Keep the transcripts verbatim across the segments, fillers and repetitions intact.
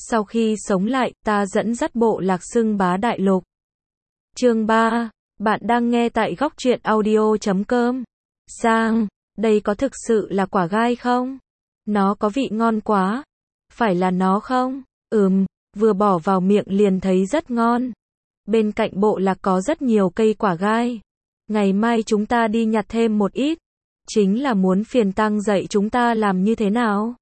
Sau khi sống lại, ta dẫn dắt bộ lạc xưng bá đại lục. Chương ba. Bạn đang nghe tại góc truyện audio chấm com. Giang, đây có thực sự là quả gai không? Nó có vị ngon quá. Phải là nó không? Ừm, vừa bỏ vào miệng liền thấy rất ngon. Bên cạnh bộ lạc có rất nhiều cây quả gai. Ngày mai chúng ta đi nhặt thêm một ít. Chính là muốn phiền Tăng dạy chúng ta làm như thế nào.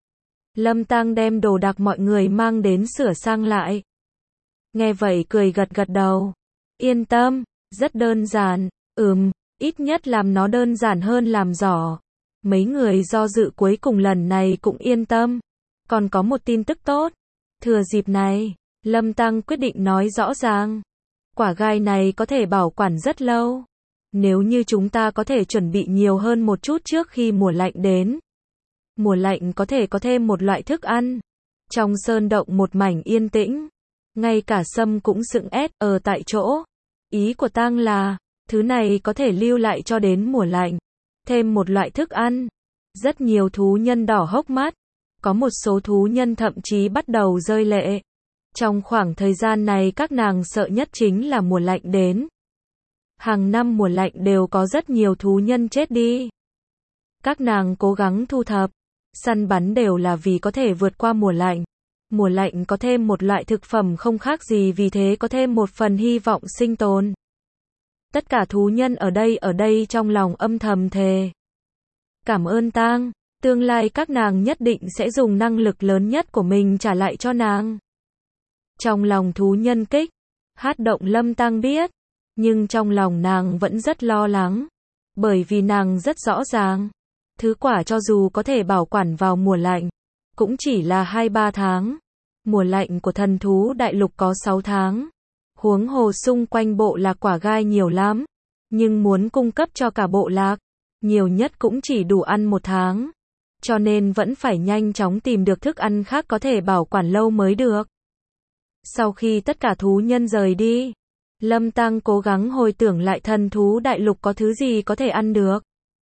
Lâm Tăng đem đồ đạc mọi người mang đến sửa sang lại. Nghe vậy cười gật gật đầu. Yên tâm, rất đơn giản. Ừm, ít nhất làm nó đơn giản hơn làm giỏ. Mấy người do dự cuối cùng lần này cũng yên tâm. Còn có một tin tức tốt. Thừa dịp này, Lâm Tăng quyết định nói rõ ràng. Quả gai này có thể bảo quản rất lâu. Nếu như chúng ta có thể chuẩn bị nhiều hơn một chút trước khi mùa lạnh đến. Mùa lạnh có thể có thêm một loại thức ăn. Trong sơn động một mảnh yên tĩnh. Ngay cả Sâm cũng sững ét ở tại chỗ. Ý của Tang là, thứ này có thể lưu lại cho đến mùa lạnh. Thêm một loại thức ăn. Rất nhiều thú nhân đỏ hốc mắt. Có một số thú nhân thậm chí bắt đầu rơi lệ. Trong khoảng thời gian này các nàng sợ nhất chính là mùa lạnh đến. Hàng năm mùa lạnh đều có rất nhiều thú nhân chết đi. Các nàng cố gắng thu thập, săn bắn đều là vì có thể vượt qua mùa lạnh. Mùa lạnh có thêm một loại thực phẩm không khác gì vì thế có thêm một phần hy vọng sinh tồn. Tất cả thú nhân ở đây ở đây trong lòng âm thầm thề. Cảm ơn Tang, tương lai các nàng nhất định sẽ dùng năng lực lớn nhất của mình trả lại cho nàng. Trong lòng thú nhân kích, hát động Lâm Tăng biết, nhưng trong lòng nàng vẫn rất lo lắng, bởi vì nàng rất rõ ràng, thứ quả cho dù có thể bảo quản vào mùa lạnh, cũng chỉ là hai ba tháng. Mùa lạnh của thần thú đại lục có sáu tháng. Huống hồ xung quanh bộ lạc quả gai nhiều lắm, nhưng muốn cung cấp cho cả bộ lạc, nhiều nhất cũng chỉ đủ ăn một tháng. Cho nên vẫn phải nhanh chóng tìm được thức ăn khác có thể bảo quản lâu mới được. Sau khi tất cả thú nhân rời đi, Lâm Tăng cố gắng hồi tưởng lại thần thú đại lục có thứ gì có thể ăn được.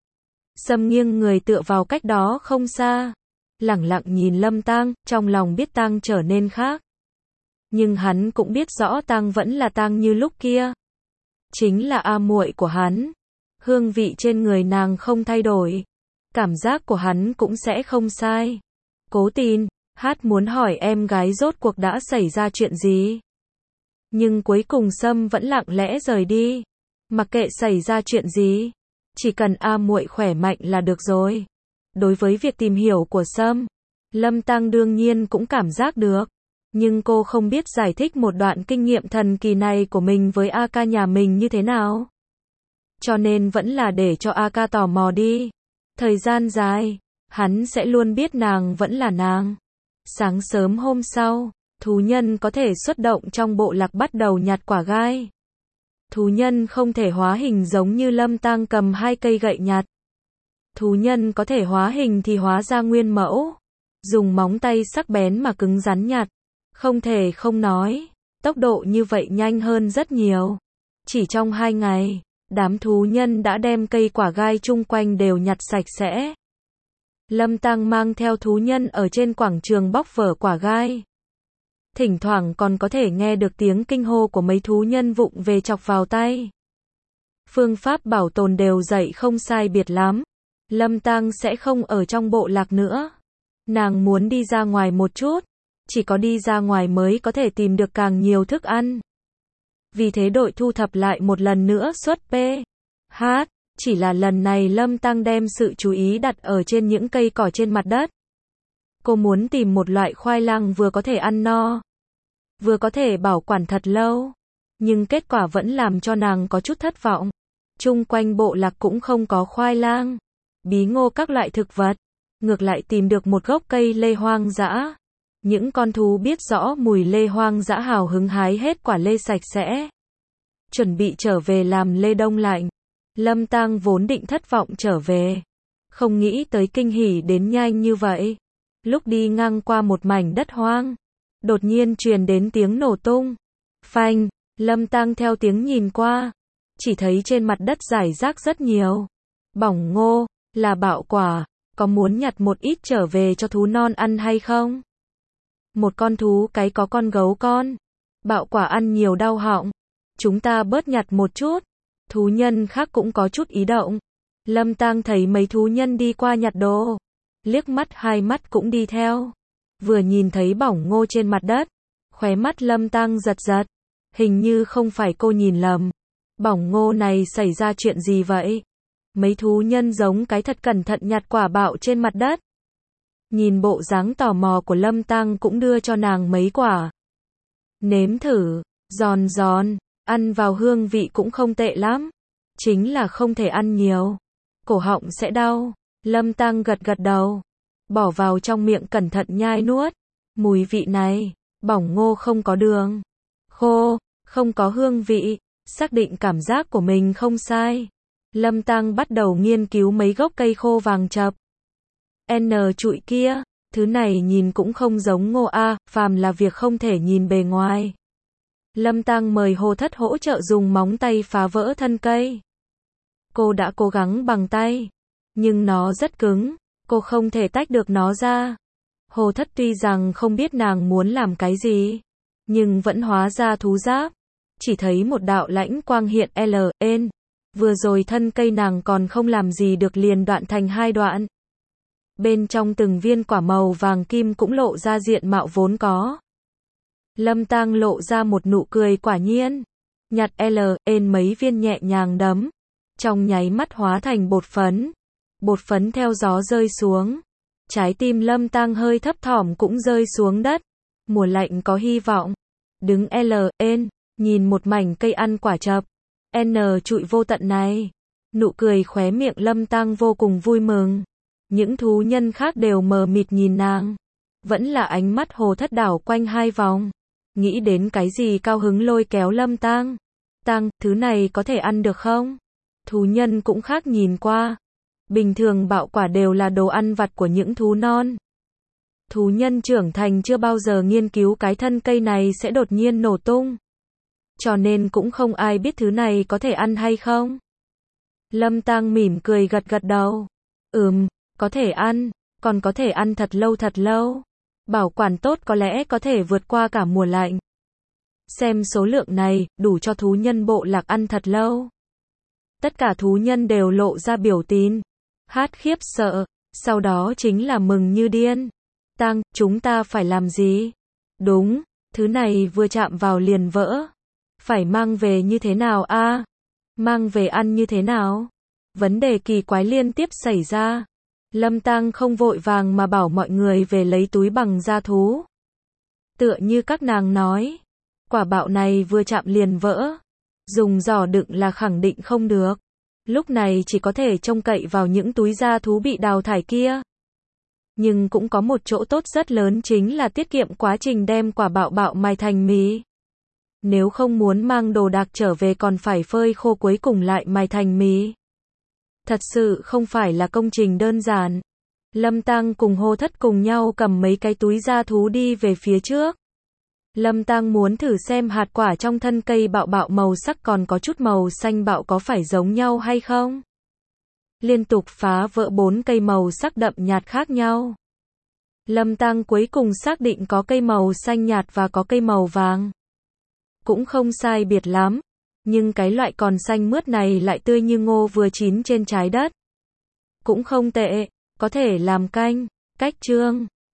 Sâm nghiêng người tựa vào cách đó không xa, lẳng lặng nhìn Lâm Tăng, trong lòng biết Tăng trở nên khác. Nhưng hắn cũng biết rõ Tăng vẫn là Tăng như lúc kia. Chính là a muội của hắn. Hương vị trên người nàng không thay đổi. Cảm giác của hắn cũng sẽ không sai. Cố Tin, Hát muốn hỏi em gái rốt cuộc đã xảy ra chuyện gì. Nhưng cuối cùng Sâm vẫn lặng lẽ rời đi. Mặc kệ xảy ra chuyện gì, chỉ cần a muội khỏe mạnh là được rồi. Đối với việc tìm hiểu của Sâm, Lâm Tăng đương nhiên cũng cảm giác được. Nhưng cô không biết giải thích một đoạn kinh nghiệm thần kỳ này của mình với a ca nhà mình như thế nào. Cho nên vẫn là để cho a ca tò mò đi. Thời gian dài, hắn sẽ luôn biết nàng vẫn là nàng. Sáng sớm hôm sau, thú nhân có thể xuất động trong bộ lạc bắt đầu nhặt quả gai. Thú nhân không thể hóa hình giống như Lâm Tăng cầm hai cây gậy nhặt. Thú nhân có thể hóa hình thì hóa ra nguyên mẫu. Dùng móng tay sắc bén mà cứng rắn nhặt. Không thể không nói, tốc độ như vậy nhanh hơn rất nhiều. Chỉ trong hai ngày, đám thú nhân đã đem cây quả gai chung quanh đều nhặt sạch sẽ. Lâm Tăng mang theo thú nhân ở trên quảng trường bóc vở quả gai. Thỉnh thoảng còn có thể nghe được tiếng kinh hô của mấy thú nhân vụng về chọc vào tay. Phương pháp bảo tồn đều dạy không sai biệt lắm. Lâm Tăng sẽ không ở trong bộ lạc nữa. Nàng muốn đi ra ngoài một chút. Chỉ có đi ra ngoài mới có thể tìm được càng nhiều thức ăn. Vì thế đội thu thập lại một lần nữa xuất P. H. Chỉ là lần này Lâm Tăng đem sự chú ý đặt ở trên những cây cỏ trên mặt đất. Cô muốn tìm một loại khoai lang vừa có thể ăn no, vừa có thể bảo quản thật lâu. Nhưng kết quả vẫn làm cho nàng có chút thất vọng. Chung quanh bộ lạc cũng không có khoai lang, bí ngô các loại thực vật. Ngược lại tìm được một gốc cây lê hoang dã. Những con thú biết rõ mùi lê hoang dã hào hứng hái hết quả lê sạch sẽ. Chuẩn bị trở về làm lê đông lạnh. Lâm Tăng vốn định thất vọng trở về. Không nghĩ tới kinh hỉ đến nhanh như vậy. Lúc đi ngang qua một mảnh đất hoang, đột nhiên truyền đến tiếng nổ tung. Phanh, Lâm Tăng theo tiếng nhìn qua. Chỉ thấy trên mặt đất rải rác rất nhiều. Bỏng ngô, là bạo quả. Có muốn nhặt một ít trở về cho thú non ăn hay không? Một con thú cái có con gấu con. Bạo quả ăn nhiều đau họng. Chúng ta bớt nhặt một chút. Thú nhân khác cũng có chút ý động. Lâm Tang thấy mấy thú nhân đi qua nhặt đồ. Liếc mắt hai mắt cũng đi theo. Vừa nhìn thấy bỏng ngô trên mặt đất. Khóe mắt Lâm Tang giật giật. Hình như không phải cô nhìn lầm. Bỏng ngô này xảy ra chuyện gì vậy? Mấy thú nhân giống cái thật cẩn thận nhặt quả bạo trên mặt đất. Nhìn bộ dáng tò mò của Lâm Tang cũng đưa cho nàng mấy quả. Nếm thử, giòn giòn, ăn vào hương vị cũng không tệ lắm. Chính là không thể ăn nhiều. Cổ họng sẽ đau. Lâm Tang gật gật đầu. Bỏ vào trong miệng cẩn thận nhai nuốt. Mùi vị này, bỏng ngô không có đường. Khô, không có hương vị. Xác định cảm giác của mình không sai. Lâm Tang bắt đầu nghiên cứu mấy gốc cây khô vàng chập. N trụi kia, thứ này nhìn cũng không giống ngô a, phàm là việc không thể nhìn bề ngoài. Lâm Tang mời Hồ Thất hỗ trợ dùng móng tay phá vỡ thân cây. Cô đã cố gắng bằng tay, nhưng nó rất cứng, cô không thể tách được nó ra. Hồ Thất tuy rằng không biết nàng muốn làm cái gì, nhưng vẫn hóa ra thú giáp. Chỉ thấy một đạo lãnh quang hiện L, N. Vừa rồi thân cây nàng còn không làm gì được liền đoạn thành hai đoạn. Bên trong từng viên quả màu vàng kim cũng lộ ra diện mạo vốn có. Lâm Tang lộ ra một nụ cười quả nhiên. Nhặt L, N mấy viên nhẹ nhàng đấm. Trong nháy mắt hóa thành bột phấn. Bột phấn theo gió rơi xuống. Trái tim Lâm Tang hơi thấp thỏm cũng rơi xuống đất. Mùa lạnh có hy vọng. Đứng L, N, nhìn một mảnh cây ăn quả chập. N trụi vô tận này. Nụ cười khóe miệng Lâm Tang vô cùng vui mừng. Những thú nhân khác đều mờ mịt nhìn nàng. Vẫn là ánh mắt Hồ Thất đảo quanh hai vòng. Nghĩ đến cái gì cao hứng lôi kéo Lâm Tang. Tang, thứ này có thể ăn được không? Thú nhân cũng khác nhìn qua. Bình thường bạo quả đều là đồ ăn vặt của những thú non. Thú nhân trưởng thành chưa bao giờ nghiên cứu cái thân cây này sẽ đột nhiên nổ tung. Cho nên cũng không ai biết thứ này có thể ăn hay không. Lâm Tang mỉm cười gật gật đầu. Ừm, có thể ăn, còn có thể ăn thật lâu thật lâu. Bảo quản tốt có lẽ có thể vượt qua cả mùa lạnh. Xem số lượng này, đủ cho thú nhân bộ lạc ăn thật lâu. Tất cả thú nhân đều lộ ra biểu tín. Hát khiếp sợ, sau đó chính là mừng như điên. Tang, chúng ta phải làm gì? Đúng, thứ này vừa chạm vào liền vỡ. Phải mang về như thế nào a? À? Mang về ăn như thế nào? Vấn đề kỳ quái liên tiếp xảy ra. Lâm Tang không vội vàng mà bảo mọi người về lấy túi bằng da thú. Tựa như các nàng nói, quả bạo này vừa chạm liền vỡ. Dùng giỏ đựng là khẳng định không được. Lúc này chỉ có thể trông cậy vào những túi da thú bị đào thải kia. Nhưng cũng có một chỗ tốt rất lớn chính là tiết kiệm quá trình đem quả bạo bạo mài thành mì. Nếu không muốn mang đồ đạc trở về còn phải phơi khô cuối cùng lại mài thành mì. Thật sự không phải là công trình đơn giản. Lâm Tang cùng Hồ Thất cùng nhau cầm mấy cái túi da thú đi về phía trước. Lâm Tang muốn thử xem hạt quả trong thân cây bạo bạo màu sắc còn có chút màu xanh bạo có phải giống nhau hay không. Liên tục phá vỡ bốn cây màu sắc đậm nhạt khác nhau. Lâm Tang cuối cùng xác định có cây màu xanh nhạt và có cây màu vàng. Cũng không sai biệt lắm. Nhưng cái loại còn xanh mướt này lại tươi như ngô vừa chín trên trái đất. Cũng không tệ, có thể làm canh, cách trương.